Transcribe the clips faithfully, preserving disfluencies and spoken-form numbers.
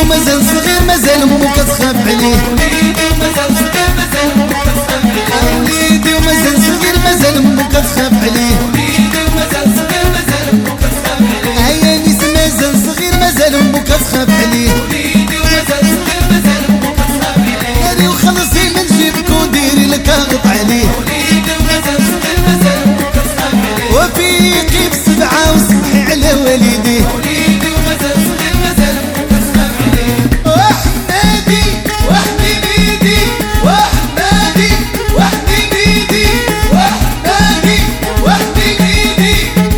ومازال صغير مازال امو كتخاف عليه وليدي ومازال صغير مازال امو كتخاف عليه وليدي ومازال صغير مازال امو كتخاف عليه وليدي ومازال صغير مازال امو كتخاف عليه عيا نيس مازال صغير مازال امو كتخاف عليه وليدي ومازال صغير مازال امو كتخاف عليه ناري وخلصي من جيبك وديري لك اغط عليه وليدي ومازال صغير مازال امو كتخاف عليه وفيقي بسبعة وصبحي على والديه وليدي ومازال صغير مازال امو كتخاف عليه وحمادي وحميدي وحمادي وحميدي وحمادي وحميدي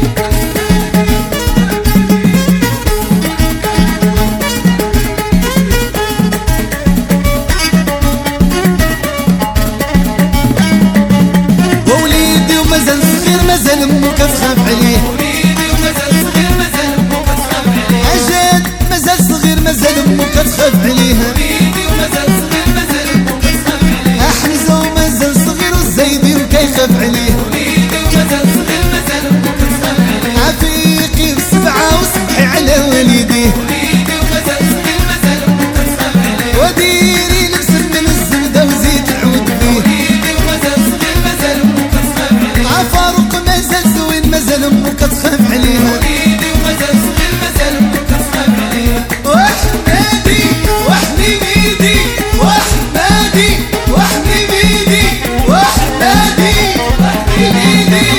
ووليدي ومازال صغير مازال امو كتخاف عليه وليدي ومازال صغير مازال امو كتخاف عليه عجاد مازال صغير مازال امو كتخاف عليه وليدي ومازال صغير مازال امو كتخاف عليه حمزة ومازال صغير والزايدي وكيخاف عليه وليدي ومازال صغير مازال امو كتخاف عليه عفيقي بسبعة وصبحي على والديه وليدي ومازال صغير مازال امو كتخاف عليه وديري لبس من الزبدة وزيت العود فيه وليدي ومازال صغير مازال امو كتخاف عليه عفاروق مازال زوين مازال امو كتخاف عليه وليدي ومازال صغير مازال امو كتخاف عليه وحمادي وحميدي وحمادي وحميدي وحمادي وحميدي